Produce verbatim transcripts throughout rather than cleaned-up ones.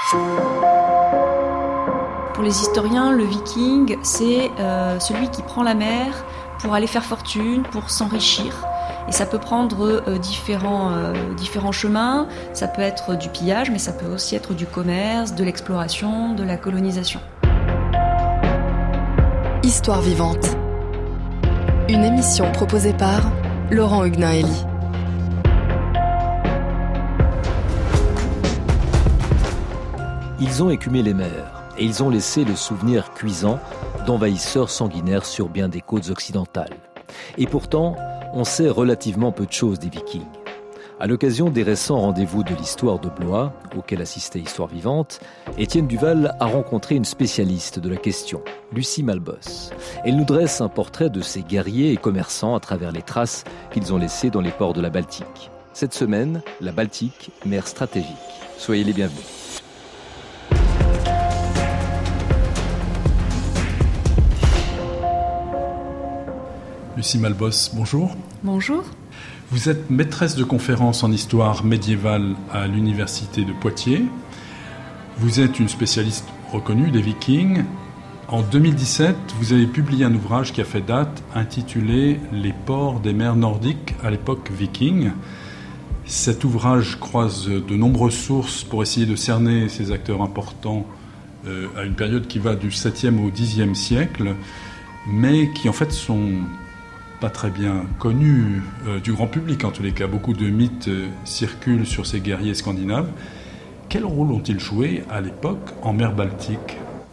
Pour les historiens, le viking, c'est euh, celui qui prend la mer pour aller faire fortune, pour s'enrichir. Et ça peut prendre euh, différents, euh, différents chemins. Ça peut être du pillage, mais ça peut aussi être du commerce, de l'exploration, de la colonisation. Histoire vivante. Une émission proposée par Laurent Huguenin-Hélie. Ils ont écumé les mers et ils ont laissé le souvenir cuisant d'envahisseurs sanguinaires sur bien des côtes occidentales. Et pourtant, on sait relativement peu de choses des Vikings. À l'occasion des récents rendez-vous de l'histoire de Blois, auquel assistait Histoire Vivante, Étienne Duval a rencontré une spécialiste de la question, Lucie Malbos. Elle nous dresse un portrait de ces guerriers et commerçants à travers les traces qu'ils ont laissées dans les ports de la Baltique. Cette semaine, la Baltique, mer stratégique. Soyez les bienvenus. Lucie Malbos, bonjour. Bonjour. Vous êtes maîtresse de conférences en histoire médiévale à l'université de Poitiers. Vous êtes une spécialiste reconnue des Vikings. En deux mille dix-sept, vous avez publié un ouvrage qui a fait date intitulé « Les ports des mers nordiques à l'époque viking ». Cet ouvrage croise de nombreuses sources pour essayer de cerner ces acteurs importants euh, à une période qui va du septième au dixième siècle, mais qui en fait sont pas très bien connus euh, du grand public en tous les cas. Beaucoup de mythes euh, circulent sur ces guerriers scandinaves. Quel rôle ont-ils joué à l'époque en mer Baltique ?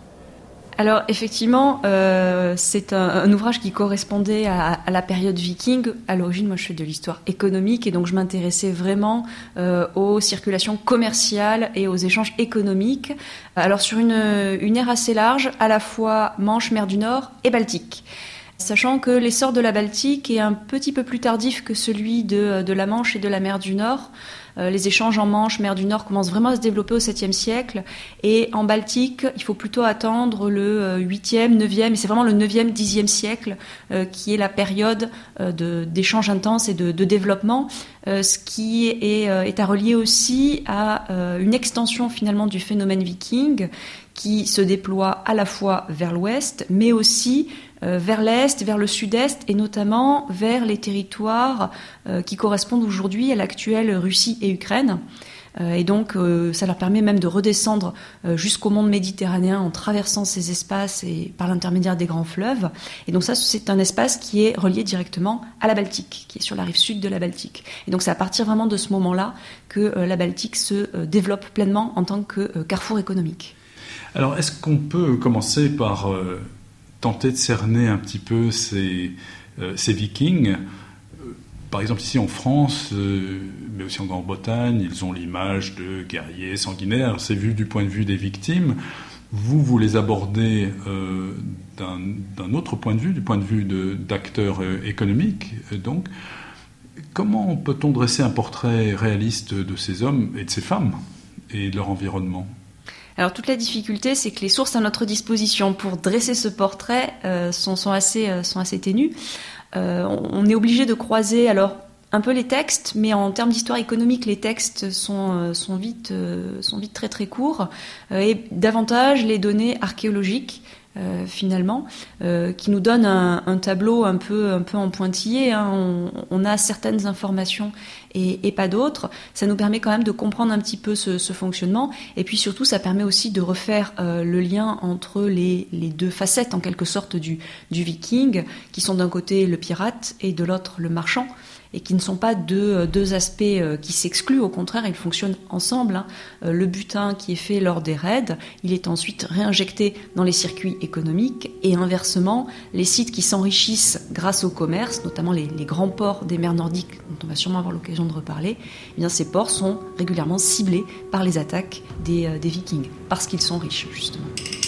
Alors effectivement, euh, c'est un, un ouvrage qui correspondait à, à la période viking. À l'origine, moi je fais de l'histoire économique et donc je m'intéressais vraiment euh, aux circulations commerciales et aux échanges économiques. Alors sur une, une ère assez large, à la fois Manche, mer du Nord et Baltique. Sachant que l'essor de la Baltique est un petit peu plus tardif que celui de, de la Manche et de la mer du Nord. Euh, les échanges en Manche, mer du Nord commencent vraiment à se développer au septième siècle. Et en Baltique, il faut plutôt attendre le huitième, neuvième, et c'est vraiment le neuvième, dixième siècle euh, qui est la période euh, de, d'échanges intenses et de, de développement. Euh, ce qui est, euh, est à relier aussi à euh, une extension finalement du phénomène viking qui se déploie à la fois vers l'ouest, mais aussi euh, vers l'est, vers le sud-est, et notamment vers les territoires euh, qui correspondent aujourd'hui à l'actuelle Russie et Ukraine. Euh, et donc, euh, ça leur permet même de redescendre euh, jusqu'au monde méditerranéen en traversant ces espaces et par l'intermédiaire des grands fleuves. Et donc ça, c'est un espace qui est relié directement à la Baltique, qui est sur la rive sud de la Baltique. Et donc c'est à partir vraiment de ce moment-là que euh, la Baltique se euh, développe pleinement en tant que euh, carrefour économique. Alors, est-ce qu'on peut commencer par euh, tenter de cerner un petit peu ces, euh, ces Vikings ? euh, Par exemple, ici en France, euh, mais aussi en Grande-Bretagne, ils ont l'image de guerriers sanguinaires. C'est vu du point de vue des victimes. Vous, vous les abordez euh, d'un, d'un autre point de vue, du point de vue de, d'acteurs euh, économiques. Donc, comment peut-on dresser un portrait réaliste de ces hommes et de ces femmes et de leur environnement ? Alors toute la difficulté, c'est que les sources à notre disposition pour dresser ce portrait euh, sont, sont, assez, euh, sont assez ténues. Euh, on est obligé de croiser alors un peu les textes, mais en termes d'histoire économique, les textes sont, euh, sont, vite, euh, sont vite très très courts, euh, et davantage les données archéologiques. Euh, finalement, euh, qui nous donne un, un tableau un peu, un peu en pointillé. Hein. On, on a certaines informations et, et pas d'autres. Ça nous permet quand même de comprendre un petit peu ce, ce fonctionnement. Et puis surtout, ça permet aussi de refaire euh, le lien entre les, les deux facettes, en quelque sorte, du, du viking, qui sont d'un côté le pirate et de l'autre le marchand, et qui ne sont pas deux, deux aspects qui s'excluent, au contraire, ils fonctionnent ensemble. Hein. Le butin qui est fait lors des raids, il est ensuite réinjecté dans les circuits économiques, et inversement, les sites qui s'enrichissent grâce au commerce, notamment les, les grands ports des mers nordiques, dont on va sûrement avoir l'occasion de reparler, eh bien, ces ports sont régulièrement ciblés par les attaques des, euh, des vikings, parce qu'ils sont riches, justement.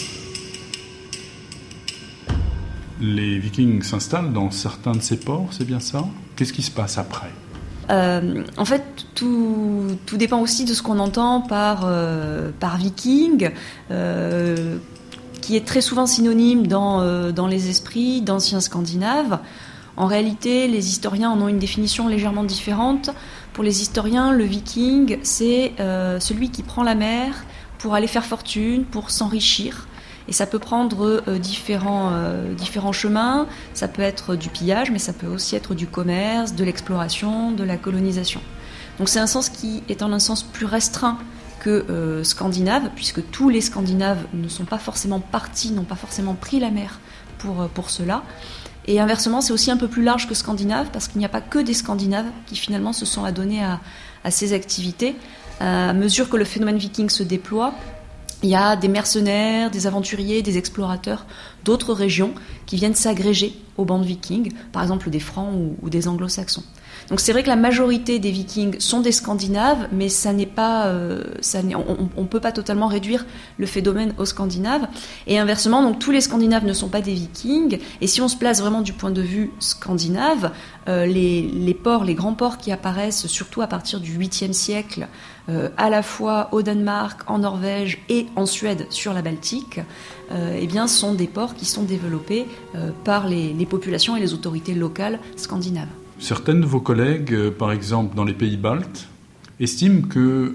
Les Vikings s'installent dans certains de ces ports, c'est bien ça ? Qu'est-ce qui se passe après ? Euh, en fait, tout, tout dépend aussi de ce qu'on entend par, euh, par viking, euh, qui est très souvent synonyme dans, euh, dans les esprits d'anciens Scandinaves. En réalité, les historiens en ont une définition légèrement différente. Pour les historiens, le viking, c'est euh, celui qui prend la mer pour aller faire fortune, pour s'enrichir. Et ça peut prendre euh, différents, euh, différents chemins. Ça peut être du pillage, mais ça peut aussi être du commerce, de l'exploration, de la colonisation. Donc c'est un sens qui est en un sens plus restreint que euh, scandinave, puisque tous les Scandinaves ne sont pas forcément partis, n'ont pas forcément pris la mer pour, pour cela. Et inversement, c'est aussi un peu plus large que scandinave, parce qu'il n'y a pas que des Scandinaves qui finalement se sont adonnés à, à ces activités. À mesure que le phénomène viking se déploie, il y a des mercenaires, des aventuriers, des explorateurs d'autres régions qui viennent s'agréger aux bandes vikings, par exemple des Francs ou, ou des Anglo-Saxons. Donc c'est vrai que la majorité des Vikings sont des Scandinaves, mais ça n'est pas, euh, ça n'est, on ne peut pas totalement réduire le phénomène aux Scandinaves. Et inversement, donc tous les Scandinaves ne sont pas des Vikings. Et si on se place vraiment du point de vue scandinave, euh, les, les ports, les grands ports qui apparaissent surtout à partir du huitième siècle, euh, à la fois au Danemark, en Norvège et en Suède sur la Baltique, euh, eh bien, sont des ports qui sont développés euh, par les, les populations et les autorités locales scandinaves. Certains de vos collègues, par exemple dans les pays baltes, estiment qu'il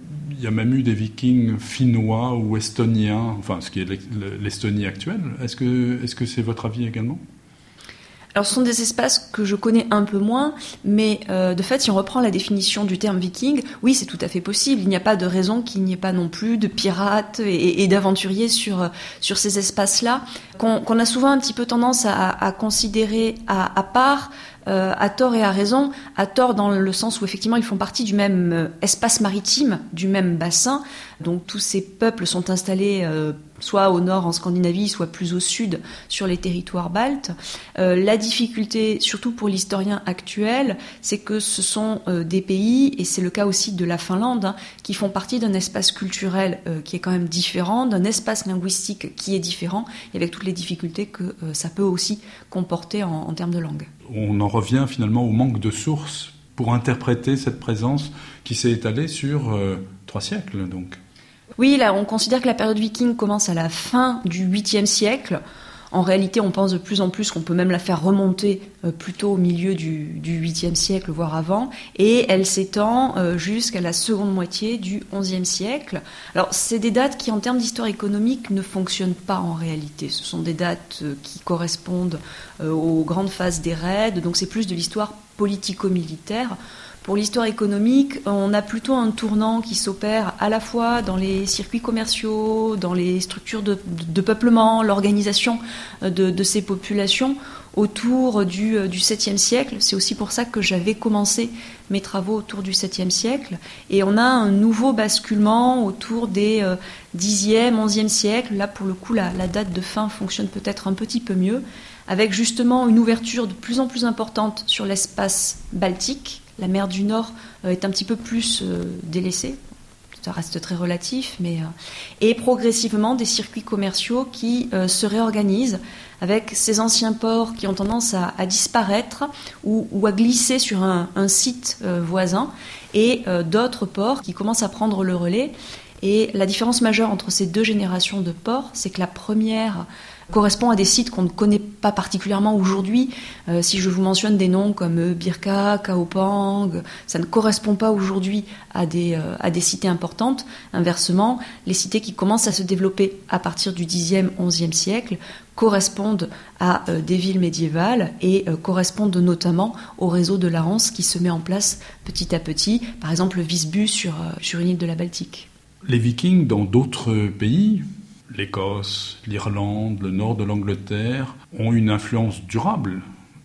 y a même eu des vikings finnois ou estoniens, enfin ce qui est l'Estonie actuelle. Est-ce que, est-ce que c'est votre avis également ? Alors ce sont des espaces que je connais un peu moins, mais euh, de fait, si on reprend la définition du terme viking, oui, c'est tout à fait possible. Il n'y a pas de raison qu'il n'y ait pas non plus de pirates et, et d'aventuriers sur, sur ces espaces-là, qu'on, qu'on a souvent un petit peu tendance à, à considérer à, à part, euh, à tort et à raison. À tort dans le sens où effectivement ils font partie du même espace maritime, du même bassin. Donc tous ces peuples sont installés euh, soit au nord en Scandinavie, soit plus au sud sur les territoires baltes. Euh, la difficulté, surtout pour l'historien actuel, c'est que ce sont euh, des pays, et c'est le cas aussi de la Finlande, hein, qui font partie d'un espace culturel euh, qui est quand même différent, d'un espace linguistique qui est différent, et avec toutes les difficultés que euh, ça peut aussi comporter en, en termes de langue. On en revient finalement au manque de sources pour interpréter cette présence qui s'est étalée sur euh, trois siècles, donc. Oui, là, on considère que la période viking commence à la fin du huitième siècle. En réalité, on pense de plus en plus qu'on peut même la faire remonter euh, plutôt au milieu du, du huitième siècle, voire avant. Et elle s'étend euh, jusqu'à la seconde moitié du onzième siècle. Alors, c'est des dates qui, en termes d'histoire économique, ne fonctionnent pas en réalité. Ce sont des dates euh, qui correspondent euh, aux grandes phases des raids. Donc, c'est plus de l'histoire politico-militaire. Pour l'histoire économique, on a plutôt un tournant qui s'opère à la fois dans les circuits commerciaux, dans les structures de, de, de peuplement, l'organisation de, de ces populations autour du, du septième siècle. C'est aussi pour ça que j'avais commencé mes travaux autour du septième siècle. Et on a un nouveau basculement autour des euh, dixième, onzième siècle. Là, pour le coup, la, la date de fin fonctionne peut-être un petit peu mieux, avec justement une ouverture de plus en plus importante sur l'espace baltique. La mer du Nord euh, est un petit peu plus euh, délaissée, ça reste très relatif, mais euh, et progressivement des circuits commerciaux qui euh, se réorganisent avec ces anciens ports qui ont tendance à, à disparaître ou, ou à glisser sur un, un site euh, voisin et euh, d'autres ports qui commencent à prendre le relais. Et la différence majeure entre ces deux générations de ports, c'est que la première correspond à des sites qu'on ne connaît pas particulièrement aujourd'hui. Euh, si je vous mentionne des noms comme Birka, Kaopang, ça ne correspond pas aujourd'hui à des, euh, à des cités importantes. Inversement, les cités qui commencent à se développer à partir du dixième, onzième siècle correspondent à euh, des villes médiévales et euh, correspondent notamment au réseau de la Hanse qui se met en place petit à petit, par exemple le Visby sur, euh, sur une île de la Baltique. Les Vikings dans d'autres pays, l'Écosse, l'Irlande, le nord de l'Angleterre, ont une influence durable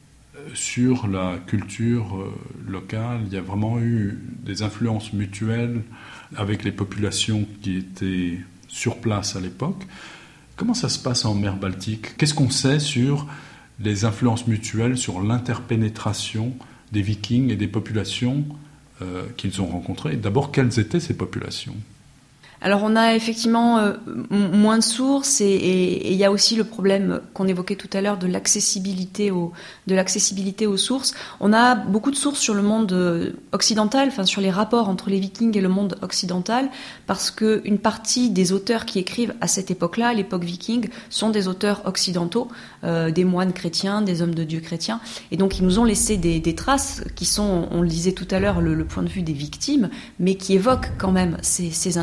sur la culture locale. Il y a vraiment eu des influences mutuelles avec les populations qui étaient sur place à l'époque. Comment ça se passe en mer Baltique ? Qu'est-ce qu'on sait sur les influences mutuelles, sur l'interpénétration des Vikings et des populations euh, qu'ils ont rencontrées ? D'abord, quelles étaient ces populations ? Alors on a effectivement euh, moins de sources et il y a aussi le problème qu'on évoquait tout à l'heure de l'accessibilité aux, de l'accessibilité aux sources. On a beaucoup de sources sur le monde occidental, enfin sur les rapports entre les Vikings et le monde occidental, parce qu'une partie des auteurs qui écrivent à cette époque-là, à l'époque viking, sont des auteurs occidentaux, euh, des moines chrétiens, des hommes de Dieu chrétiens, et donc ils nous ont laissé des, des traces qui sont, on le disait tout à l'heure, le, le point de vue des victimes, mais qui évoquent quand même ces, ces interactions.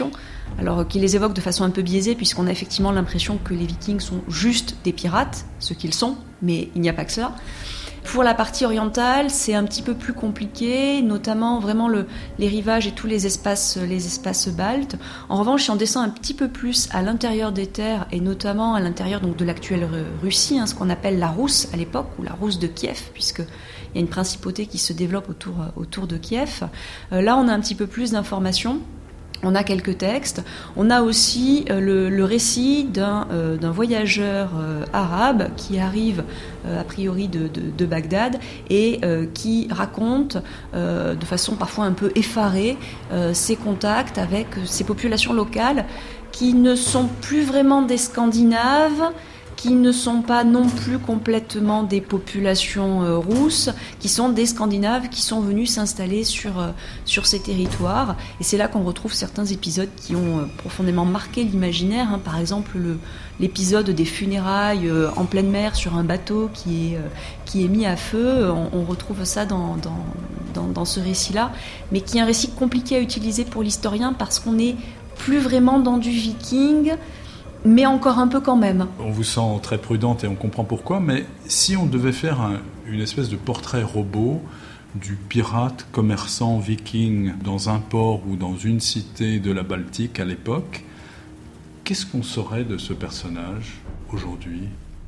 populations, alors qui les évoque de façon un peu biaisée, puisqu'on a effectivement l'impression que les Vikings sont juste des pirates, ce qu'ils sont, mais il n'y a pas que cela. Pour la partie orientale, c'est un petit peu plus compliqué, notamment vraiment le, les rivages et tous les espaces, les espaces baltes. En revanche, si on descend un petit peu plus à l'intérieur des terres, et notamment à l'intérieur donc, de l'actuelle Russie, hein, ce qu'on appelle la Rousse à l'époque, ou la Rousse de Kiev, puisqu'il y a une principauté qui se développe autour, autour de Kiev, euh, là on a un petit peu plus d'informations. On a quelques textes. On a aussi euh, le, le récit d'un, euh, d'un voyageur euh, arabe qui arrive euh, a priori de, de, de Bagdad et euh, qui raconte euh, de façon parfois un peu effarée euh, ses contacts avec ces populations locales qui ne sont plus vraiment des Scandinaves, qui ne sont pas non plus complètement des populations euh, rousses, qui sont des Scandinaves qui sont venus s'installer sur, euh, sur ces territoires. Et c'est là qu'on retrouve certains épisodes qui ont euh, profondément marqué l'imaginaire. Hein. Par exemple, le, l'épisode des funérailles euh, en pleine mer sur un bateau qui est, euh, qui est mis à feu. On, on retrouve ça dans, dans, dans, dans ce récit-là, mais qui est un récit compliqué à utiliser pour l'historien parce qu'on n'est plus vraiment dans du viking, mais encore un peu quand même. On vous sent très prudente et on comprend pourquoi, mais si on devait faire un, une espèce de portrait robot du pirate commerçant viking dans un port ou dans une cité de la Baltique à l'époque, qu'est-ce qu'on saurait de ce personnage aujourd'hui ?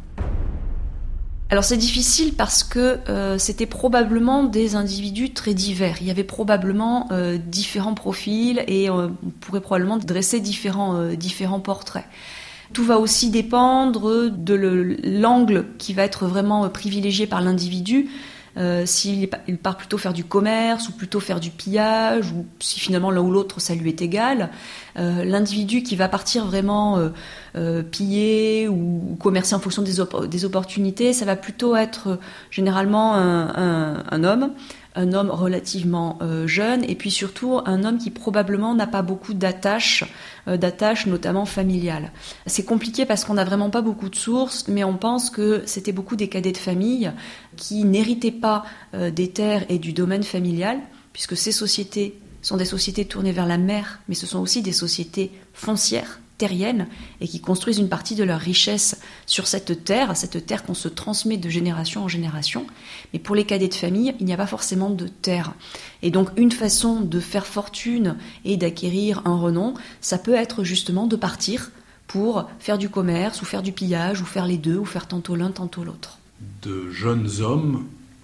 Alors c'est difficile parce que euh, c'était probablement des individus très divers. Il y avait probablement euh, différents profils et euh, on pourrait probablement dresser différents, euh, différents portraits. Tout va aussi dépendre de le, l'angle qui va être vraiment privilégié par l'individu. Euh, s'il il part plutôt faire du commerce ou plutôt faire du pillage, ou si finalement l'un ou l'autre ça lui est égal. Euh, l'individu qui va partir vraiment euh, euh, piller ou, ou commercer en fonction des, op- des opportunités, ça va plutôt être euh, généralement un, un, un homme, un homme relativement euh, jeune, et puis surtout un homme qui probablement n'a pas beaucoup d'attaches, euh, d'attaches notamment familiales. C'est compliqué parce qu'on n'a vraiment pas beaucoup de sources, mais on pense que c'était beaucoup des cadets de famille qui n'héritaient pas euh, des terres et du domaine familial, puisque ces sociétés sont des sociétés tournées vers la mer, mais ce sont aussi des sociétés foncières, terriennes, et qui construisent une partie de leur richesse sur cette terre, cette terre qu'on se transmet de génération en génération. Mais pour les cadets de famille, il n'y a pas forcément de terre. Et donc une façon de faire fortune et d'acquérir un renom, ça peut être justement de partir pour faire du commerce, ou faire du pillage, ou faire les deux, ou faire tantôt l'un, tantôt l'autre. De jeunes hommes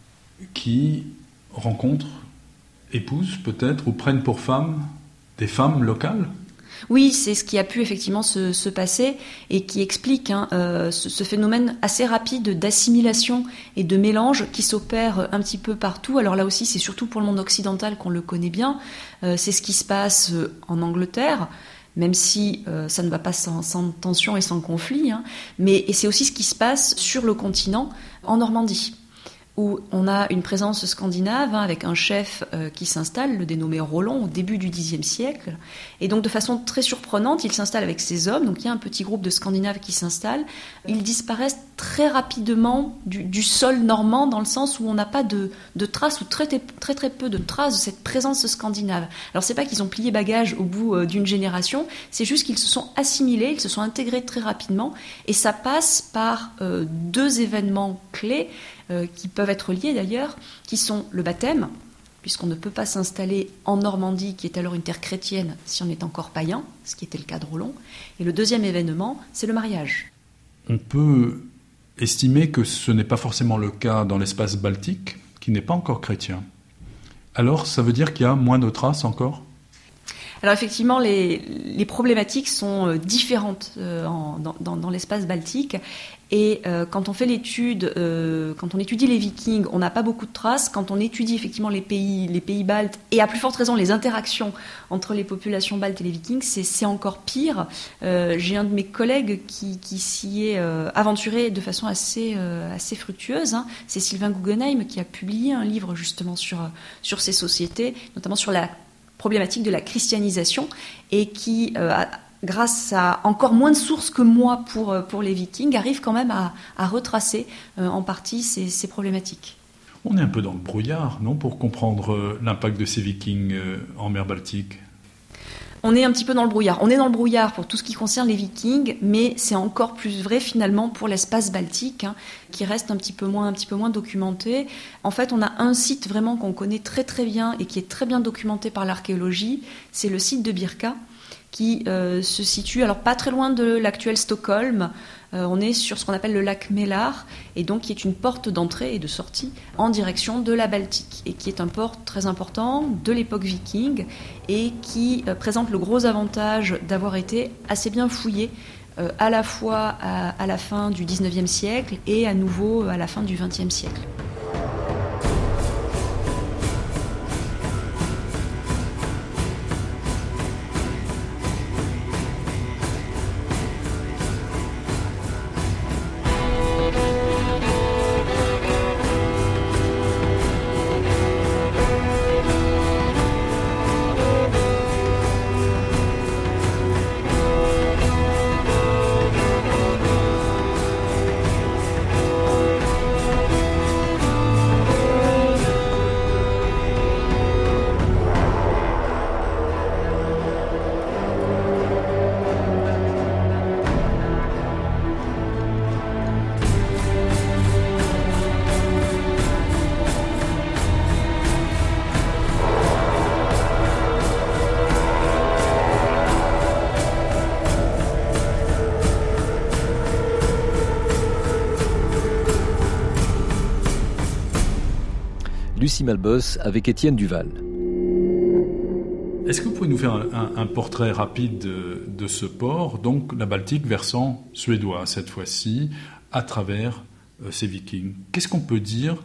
qui rencontrent, épousent peut-être, ou prennent pour femmes des femmes locales ? Oui, c'est ce qui a pu effectivement se, se passer et qui explique hein, euh, ce, ce phénomène assez rapide d'assimilation et de mélange qui s'opère un petit peu partout. Alors là aussi, c'est surtout pour le monde occidental qu'on le connaît bien. Euh, c'est ce qui se passe en Angleterre, même si euh, ça ne va pas sans, sans tension et sans conflit. Hein, mais et c'est aussi ce qui se passe sur le continent, en Normandie, où on a une présence scandinave hein, avec un chef euh, qui s'installe, le dénommé Rollon, au début du Xe siècle. Et donc de façon très surprenante, il s'installe avec ses hommes, donc il y a un petit groupe de Scandinaves qui s'installe. Ils disparaissent très rapidement du, du sol normand, dans le sens où on n'a pas de, de traces, ou très, très très peu de traces de cette présence scandinave. Alors c'est pas qu'ils ont plié bagages au bout euh, d'une génération, c'est juste qu'ils se sont assimilés, ils se sont intégrés très rapidement, et ça passe par euh, deux événements clés, Euh, qui peuvent être liés d'ailleurs, qui sont le baptême, puisqu'on ne peut pas s'installer en Normandie, qui est alors une terre chrétienne, si on est encore païen, ce qui était le cas de Rollon. Et le deuxième événement, c'est le mariage. On peut estimer que ce n'est pas forcément le cas dans l'espace baltique, qui n'est pas encore chrétien. Alors, ça veut dire qu'il y a moins de traces encore ? Alors effectivement, les, les problématiques sont différentes euh, en, dans, dans, dans l'espace baltique. Et euh, quand on fait l'étude, euh, quand on étudie les Vikings, on n'a pas beaucoup de traces. Quand on étudie effectivement les pays, les pays baltes, et à plus forte raison les interactions entre les populations baltes et les Vikings, c'est, c'est encore pire. Euh, j'ai un de mes collègues qui, qui s'y est euh, aventuré de façon assez, euh, assez fructueuse. Hein. C'est Sylvain Guggenheim qui a publié un livre justement sur, sur ces sociétés, notamment sur la problématique de la christianisation, et qui, euh, a, grâce à encore moins de sources que moi pour, pour les Vikings, arrive quand même à, à retracer euh, en partie ces, ces problématiques. On est un peu dans le brouillard, non, pour comprendre l'impact de ces Vikings en mer Baltique ? On est un petit peu dans le brouillard. On est dans le brouillard pour tout ce qui concerne les Vikings, mais c'est encore plus vrai finalement pour l'espace baltique, hein, qui reste un petit peu moins, un petit peu moins documenté. En fait, on a un site vraiment qu'on connaît très très bien et qui est très bien documenté par l'archéologie. C'est le site de Birka, qui euh, se situe alors pas très loin de l'actuel Stockholm. Euh, on est sur ce qu'on appelle le lac Mälar, et donc qui est une porte d'entrée et de sortie en direction de la Baltique, et qui est un port très important de l'époque viking, et qui euh, présente le gros avantage d'avoir été assez bien fouillé, euh, à la fois à, à la fin du dix-neuvième siècle et à nouveau à la fin du vingtième siècle. Lucie Malbos avec Étienne Duval. Est-ce que vous pouvez nous faire un, un, un portrait rapide de, de ce port, donc la Baltique versant suédois cette fois-ci, à travers euh, ces Vikings? Qu'est-ce qu'on peut dire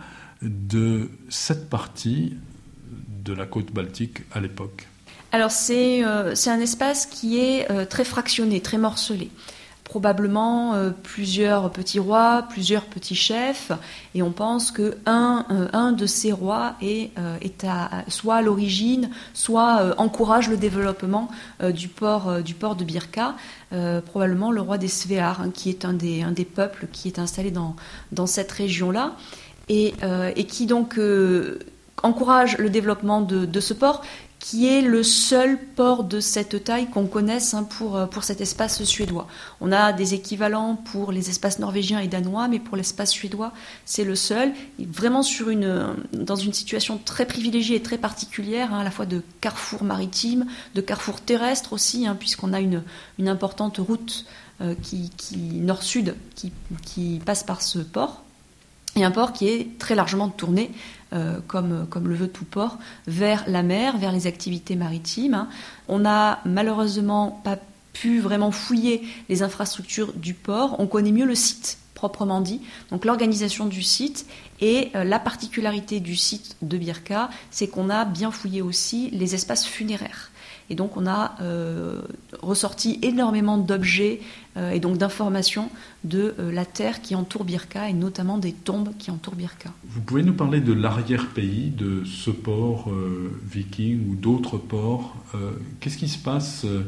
de cette partie de la côte baltique à l'époque? Alors c'est, euh, c'est un espace qui est euh, très fractionné, très morcelé. Probablement euh, plusieurs petits rois, plusieurs petits chefs, et on pense que un, euh, un de ces rois est, euh, est à, soit à l'origine, soit euh, encourage le développement euh, du port euh, du port de Birka, euh, probablement le roi des Svear, hein, qui est un des un des peuples qui est installé dans dans cette région-là, et euh, et qui donc euh, encourage le développement de de ce port, qui est le seul port de cette taille qu'on connaisse, hein, pour, pour cet espace suédois. On a des équivalents pour les espaces norvégiens et danois, mais pour l'espace suédois, c'est le seul. Vraiment sur une, dans une situation très privilégiée et très particulière, hein, à la fois de carrefour maritime, de carrefour terrestre aussi, hein, puisqu'on a une, une importante route euh, qui, qui, nord-sud qui, qui passe par ce port. Et un port qui est très largement tourné, euh, comme, comme le veut tout port, vers la mer, vers les activités maritimes. Hein. On n'a malheureusement pas pu vraiment fouiller les infrastructures du port. On connaît mieux le site, proprement dit, donc l'organisation du site. Et euh, la particularité du site de Birka, c'est qu'on a bien fouillé aussi les espaces funéraires. Et donc on a euh, ressorti énormément d'objets euh, et donc d'informations de euh, la terre qui entoure Birka, et notamment des tombes qui entourent Birka. Vous pouvez nous parler de l'arrière-pays de ce port euh, viking ou d'autres ports? euh, Qu'est-ce qui se passe euh,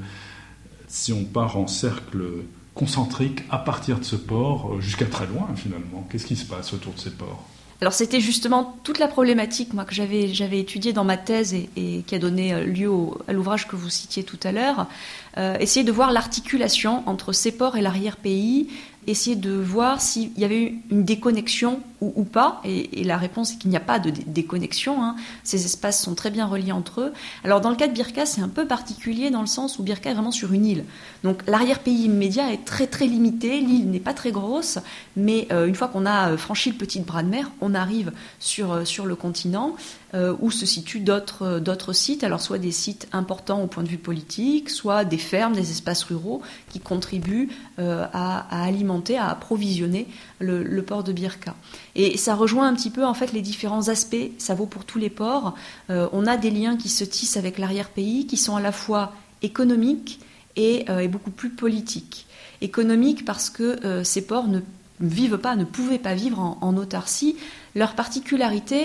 si on part en cercle concentrique à partir de ce port euh, jusqu'à très loin finalement? Qu'est-ce qui se passe autour de ces ports? Alors c'était justement toute la problématique, moi, que j'avais, j'avais étudiée dans ma thèse et, et qui a donné lieu au, à l'ouvrage que vous citiez tout à l'heure. Euh, essayer de voir l'articulation entre ces ports et l'arrière-pays, essayer de voir s'il y avait eu une déconnexion ou, ou pas, et, et la réponse est qu'il n'y a pas de dé- déconnexion, hein. Ces espaces sont très bien reliés entre eux. Alors dans le cas de Birka, c'est un peu particulier dans le sens où Birka est vraiment sur une île. Donc l'arrière-pays immédiat est très très limité, l'île n'est pas très grosse, mais euh, une fois qu'on a franchi le petit bras de mer, on arrive sur, euh, sur le continent, euh, où se situent d'autres, euh, d'autres sites, alors soit des sites importants au point de vue politique, soit des fermes, des espaces ruraux qui contribuent euh, à, à alimenter, à approvisionner le, le port de Birka. Et ça rejoint un petit peu en fait les différents aspects, ça vaut pour tous les ports. Euh, on a des liens qui se tissent avec l'arrière-pays, qui sont à la fois économiques et, euh, et beaucoup plus politiques. Économiques parce que euh, ces ports ne vivent pas, ne pouvaient pas vivre en, en autarcie. Leur particularité,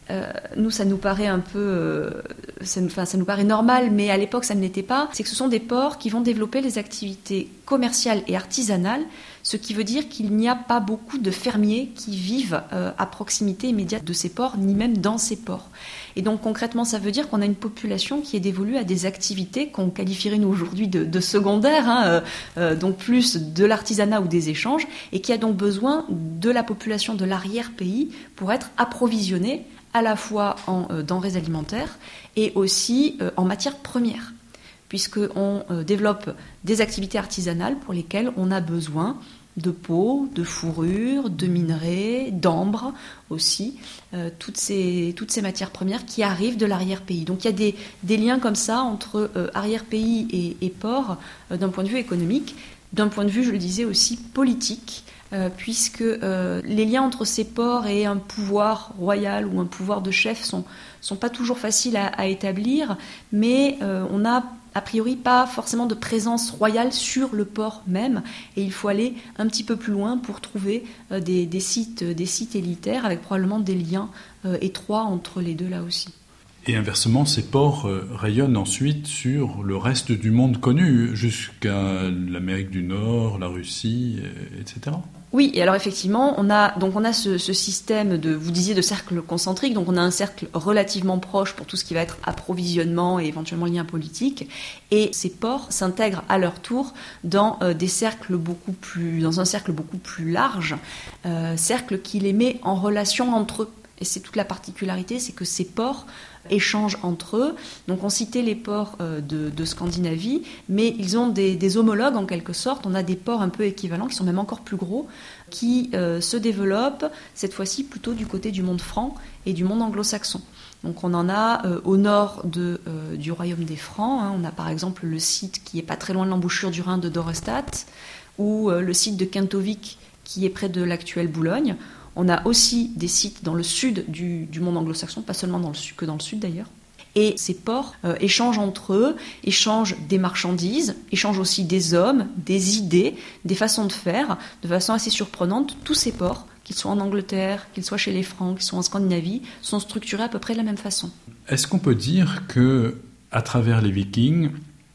euh, nous, ça nous paraît un peu, euh, ça, nous, enfin, ça nous paraît normal, mais à l'époque, ça ne l'était pas. C'est que ce sont des ports qui vont développer les activités commerciales et artisanales, ce qui veut dire qu'il n'y a pas beaucoup de fermiers qui vivent euh, à proximité immédiate de ces ports, ni même dans ces ports. Et donc concrètement, ça veut dire qu'on a une population qui est dévolue à des activités qu'on qualifierait nous aujourd'hui de, de secondaires, hein, euh, euh, donc plus de l'artisanat ou des échanges, et qui a donc besoin de la population de l'arrière-pays pour être approvisionnée à la fois en euh, denrées alimentaires et aussi euh, en matières premières, puisqu'on euh, développe des activités artisanales pour lesquelles on a besoin de peau, de fourrure, de minerais, d'ambre aussi, euh, toutes, ces, toutes ces matières premières qui arrivent de l'arrière-pays. Donc il y a des, des liens comme ça entre euh, arrière-pays et, et port euh, d'un point de vue économique, d'un point de vue, je le disais, aussi politique, euh, puisque euh, les liens entre ces ports et un pouvoir royal ou un pouvoir de chef sont, sont pas toujours faciles à, à établir, mais euh, on a a priori pas forcément de présence royale sur le port même, et il faut aller un petit peu plus loin pour trouver euh, des, des, sites, des sites élitaires avec probablement des liens euh, étroits entre les deux là aussi. Et inversement, ces ports euh, rayonnent ensuite sur le reste du monde connu, jusqu'à l'Amérique du Nord, la Russie, et cetera. Oui, et alors effectivement, on a donc on a ce, ce système de, vous disiez, de cercle concentrique, donc on a un cercle relativement proche pour tout ce qui va être approvisionnement et éventuellement lien politique, et ces ports s'intègrent à leur tour dans euh, des cercles beaucoup plus, dans un cercle beaucoup plus large, euh, cercle qui les met en relation entre eux. Et c'est toute la particularité, c'est que ces ports échangent entre eux. Donc on citait les ports euh, de, de Scandinavie, mais ils ont des, des homologues en quelque sorte. On a des ports un peu équivalents, qui sont même encore plus gros, qui euh, se développent cette fois-ci plutôt du côté du monde franc et du monde anglo-saxon. Donc on en a euh, au nord de, euh, du royaume des Francs. Hein. On a par exemple le site qui est pas très loin de l'embouchure du Rhin de Dorestadt, ou euh, le site de Kentovik qui est près de l'actuelle Boulogne. On a aussi des sites dans le sud du, du monde anglo-saxon, pas seulement dans le sud, que dans le sud d'ailleurs. Et ces ports euh, échangent entre eux, échangent des marchandises, échangent aussi des hommes, des idées, des façons de faire, de façon assez surprenante. Tous ces ports, qu'ils soient en Angleterre, qu'ils soient chez les Francs, qu'ils soient en Scandinavie, sont structurés à peu près de la même façon. Est-ce qu'on peut dire que, à travers les Vikings,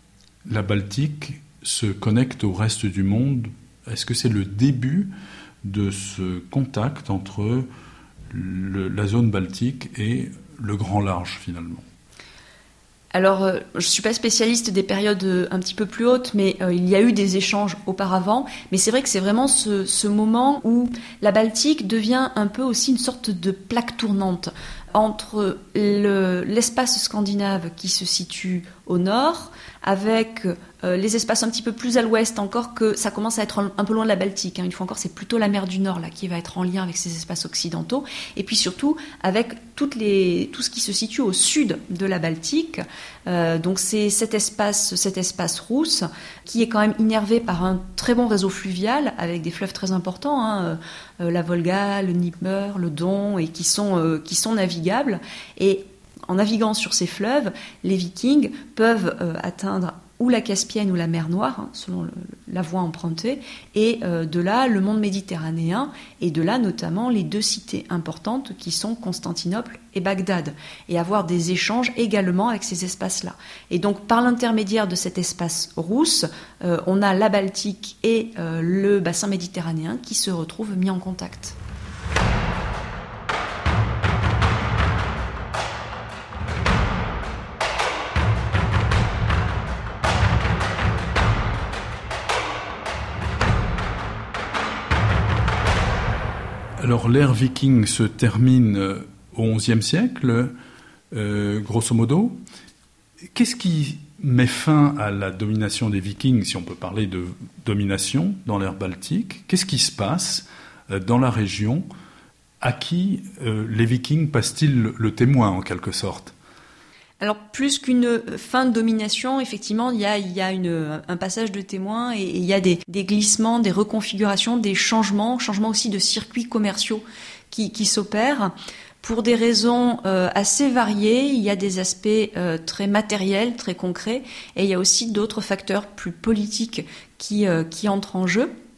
la Baltique se connecte au reste du monde? Est-ce que c'est le début de ce contact entre le, la zone baltique et le grand large, finalement? Alors, euh, je ne suis pas spécialiste des périodes euh, un petit peu plus hautes, mais euh, il y a eu des échanges auparavant. Mais c'est vrai que c'est vraiment ce, ce moment où la Baltique devient un peu aussi une sorte de plaque tournante entre le, l'espace scandinave qui se situe au nord, avec euh, les espaces un petit peu plus à l'ouest, encore que ça commence à être un, un peu loin de la Baltique. Hein. Une fois encore, c'est plutôt la mer du Nord là qui va être en lien avec ces espaces occidentaux. Et puis surtout, avec toutes les, tout ce qui se situe au sud de la Baltique. Euh, donc c'est cet espace, cet espace rousse qui est quand même innervé par un très bon réseau fluvial, avec des fleuves très importants, hein, euh, la Volga, le Dnieper, le Don, et qui sont, euh, qui sont navigables. Et en naviguant sur ces fleuves, les Vikings peuvent euh, atteindre ou la Caspienne ou la mer Noire, hein, selon le, la voie empruntée, et euh, de là le monde méditerranéen, et de là notamment les deux cités importantes qui sont Constantinople et Bagdad, et avoir des échanges également avec ces espaces-là. Et donc par l'intermédiaire de cet espace rousse, euh, on a la Baltique et euh, le bassin méditerranéen qui se retrouvent mis en contact. Alors l'ère viking se termine au onzième siècle, euh, grosso modo. Qu'est-ce qui met fin à la domination des Vikings, si on peut parler de domination dans l'ère baltique? Qu'est-ce qui se passe euh, dans la région? À qui euh, les Vikings passent-ils le, le témoin, en quelque sorte? Alors, plus qu'une fin de domination, effectivement, il y a, il y a une, un passage de témoin et, et il y a des, des glissements, des reconfigurations, des changements, changements aussi de circuits commerciaux qui, qui s'opèrent. Pour des raisons euh, assez variées, il y a des aspects euh, très matériels, très concrets, et il y a aussi d'autres facteurs plus politiques qui, euh, qui entrent en jeu.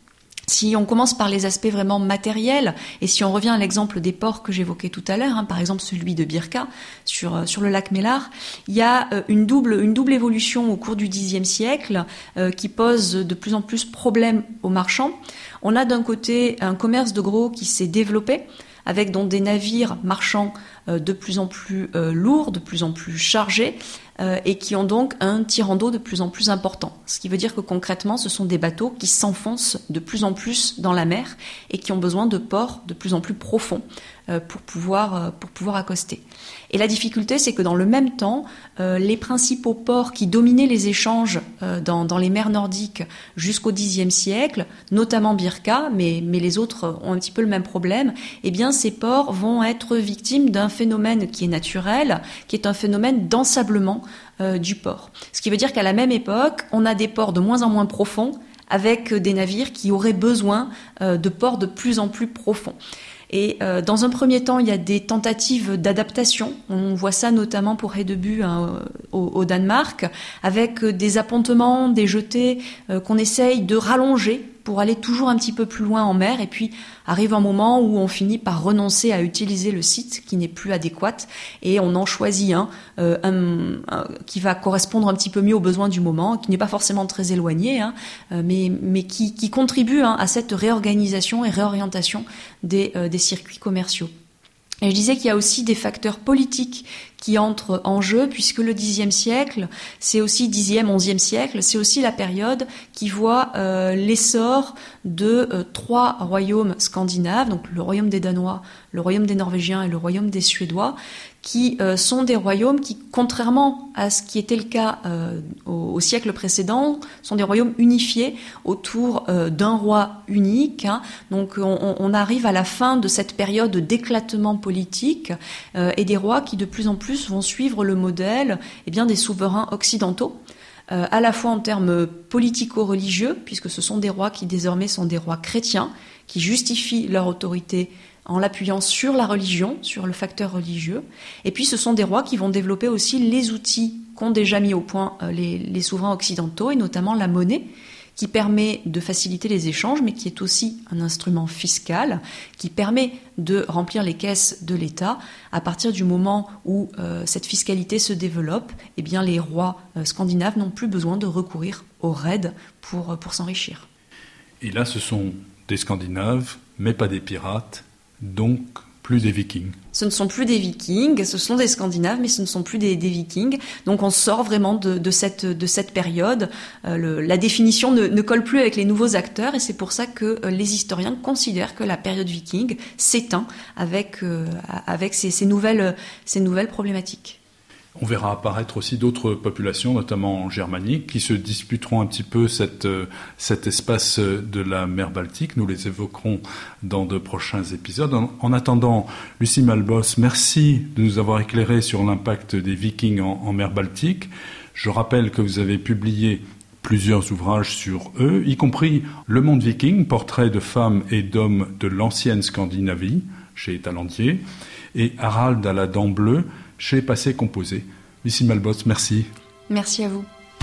Si on commence par les aspects vraiment matériels, et si on revient à l'exemple des ports que j'évoquais tout à l'heure, hein, par exemple celui de Birka sur sur le lac Mélar, il y a une double une double évolution au cours du dixième siècle euh, qui pose de plus en plus problème aux marchands. On a d'un côté un commerce de gros qui s'est développé, avec donc des navires marchands euh, de plus en plus euh, lourds, de plus en plus chargés, euh, et qui ont donc un tirant d'eau de plus en plus important. Ce qui veut dire que concrètement, ce sont des bateaux qui s'enfoncent de plus en plus dans la mer et qui ont besoin de ports de plus en plus profonds euh, pour pouvoir, euh, pour pouvoir accoster. Et la difficulté, c'est que dans le même temps, euh, les principaux ports qui dominaient les échanges euh, dans, dans les mers nordiques jusqu'au dixième siècle, notamment Birka, mais, mais les autres ont un petit peu le même problème, eh bien ces ports vont être victimes d'un phénomène qui est naturel, qui est un phénomène d'ensablement euh, du port. Ce qui veut dire qu'à la même époque, on a des ports de moins en moins profonds, avec des navires qui auraient besoin euh, de ports de plus en plus profonds. Et euh, dans un premier temps, il y a des tentatives d'adaptation. On voit ça notamment pour Hedeby hein, au, au Danemark, avec des appontements, des jetées euh, qu'on essaye de rallonger pour aller toujours un petit peu plus loin en mer. Et puis arrive un moment où on finit par renoncer à utiliser le site qui n'est plus adéquat et on en choisit un, euh, un, un qui va correspondre un petit peu mieux aux besoins du moment, qui n'est pas forcément très éloigné, hein, euh, mais, mais qui, qui contribue hein, à cette réorganisation et réorientation des, euh, des circuits commerciaux. Et je disais qu'il y a aussi des facteurs politiques qui entrent en jeu, puisque le dixième siècle, c'est aussi dixième, onzième siècle, c'est aussi la période qui voit euh, l'essor de euh, trois royaumes scandinaves, donc le royaume des Danois, le royaume des Norvégiens et le royaume des Suédois, qui euh, sont des royaumes qui, contrairement à ce qui était le cas euh, au, au siècle précédent, sont des royaumes unifiés autour euh, d'un roi unique. Hein. Donc on, on arrive à la fin de cette période d'éclatement politique euh, et des rois qui de plus en plus vont suivre le modèle eh bien, des souverains occidentaux, euh, à la fois en termes politico-religieux, puisque ce sont des rois qui désormais sont des rois chrétiens, qui justifient leur autorité en l'appuyant sur la religion, sur le facteur religieux. Et puis ce sont des rois qui vont développer aussi les outils qu'ont déjà mis au point les, les souverains occidentaux, et notamment la monnaie, qui permet de faciliter les échanges, mais qui est aussi un instrument fiscal, qui permet de remplir les caisses de l'État. À partir du moment où euh, cette fiscalité se développe, eh bien les rois euh, scandinaves n'ont plus besoin de recourir aux raids pour, pour s'enrichir. Et là, ce sont des Scandinaves, mais pas des pirates, donc plus des Vikings. Ce ne sont plus des Vikings, ce sont des Scandinaves, mais ce ne sont plus des, des Vikings. Donc on sort vraiment de, de, cette, de cette période. Euh, le, la définition ne, ne colle plus avec les nouveaux acteurs, et c'est pour ça que euh, les historiens considèrent que la période viking s'éteint avec, euh, avec ces, ces, nouvelles, ces nouvelles problématiques. On verra apparaître aussi d'autres populations, notamment en Germanie, qui se disputeront un petit peu cette, cet espace de la mer Baltique. Nous les évoquerons dans de prochains épisodes. En, en attendant, Lucie Malbos, merci de nous avoir éclairé sur l'impact des Vikings en, en mer Baltique. Je rappelle que vous avez publié plusieurs ouvrages sur eux, y compris Le Monde Viking, portrait de femmes et d'hommes de l'ancienne Scandinavie, chez Talandier, et Harald à la dent bleue, chez Passé Composé. Lucie Malbos, merci. Merci à vous.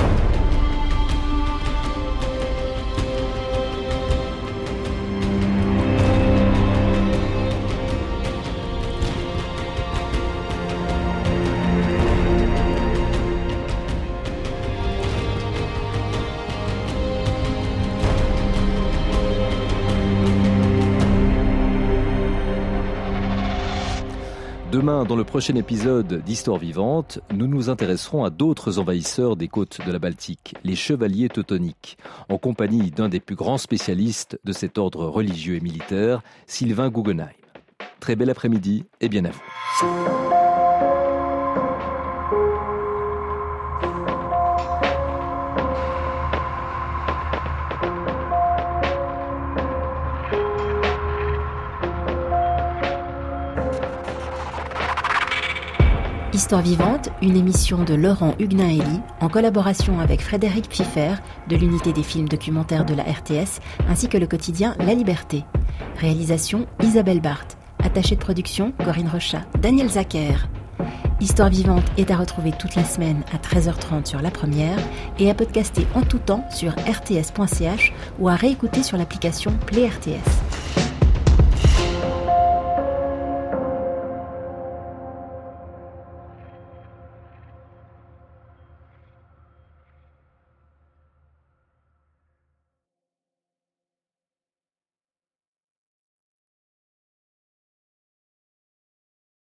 Demain, dans le prochain épisode d'Histoire vivante, nous nous intéresserons à d'autres envahisseurs des côtes de la Baltique, les chevaliers teutoniques, en compagnie d'un des plus grands spécialistes de cet ordre religieux et militaire, Sylvain Guggenheim. Très bel après-midi et bien à vous. Histoire vivante, une émission de Laurent Hugnain-Hélie en collaboration avec Frédéric Pfiffer de l'unité des films documentaires de la R T S ainsi que le quotidien La Liberté. Réalisation Isabelle Barthes. Attachée de production Corinne Rochat. Daniel Zacher. Histoire vivante est à retrouver toute la semaine à treize heures trente sur La Première et à podcaster en tout temps sur r t s point c h ou à réécouter sur l'application Play R T S.